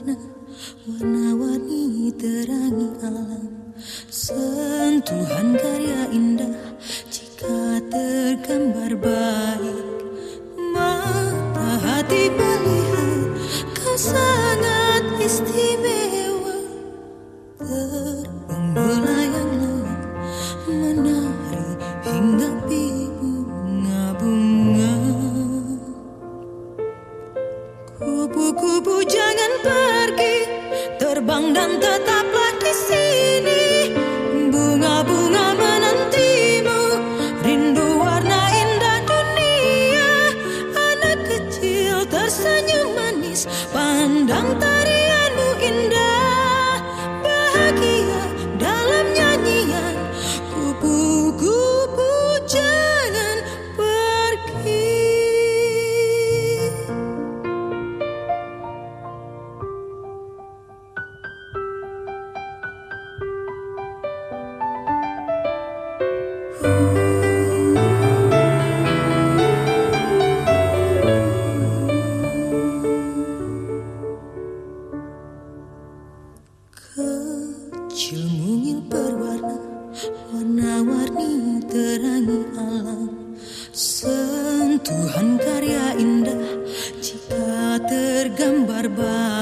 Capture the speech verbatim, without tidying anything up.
berwarna, warna-warni terangi alam. Sentuhan karya indah jika tergambar baik. Mata hati melihat kau sangat istimewa. Terbang melayang-layang menari hingga bunga-bunga. Kupu-kupu jangan pergi, terbang dan tetaplah di sini. Bunga-bunga menantimu, rindu warna indah dunia. Anak kecil tersenyum manis, pandang tarianmu indah. Bahagia dalam nyanyian, kupu-kupu jangan pergi. Kecil mungil berwarna, warna-warni terangi alam. Sentuhan karya indah jika tergambar baik.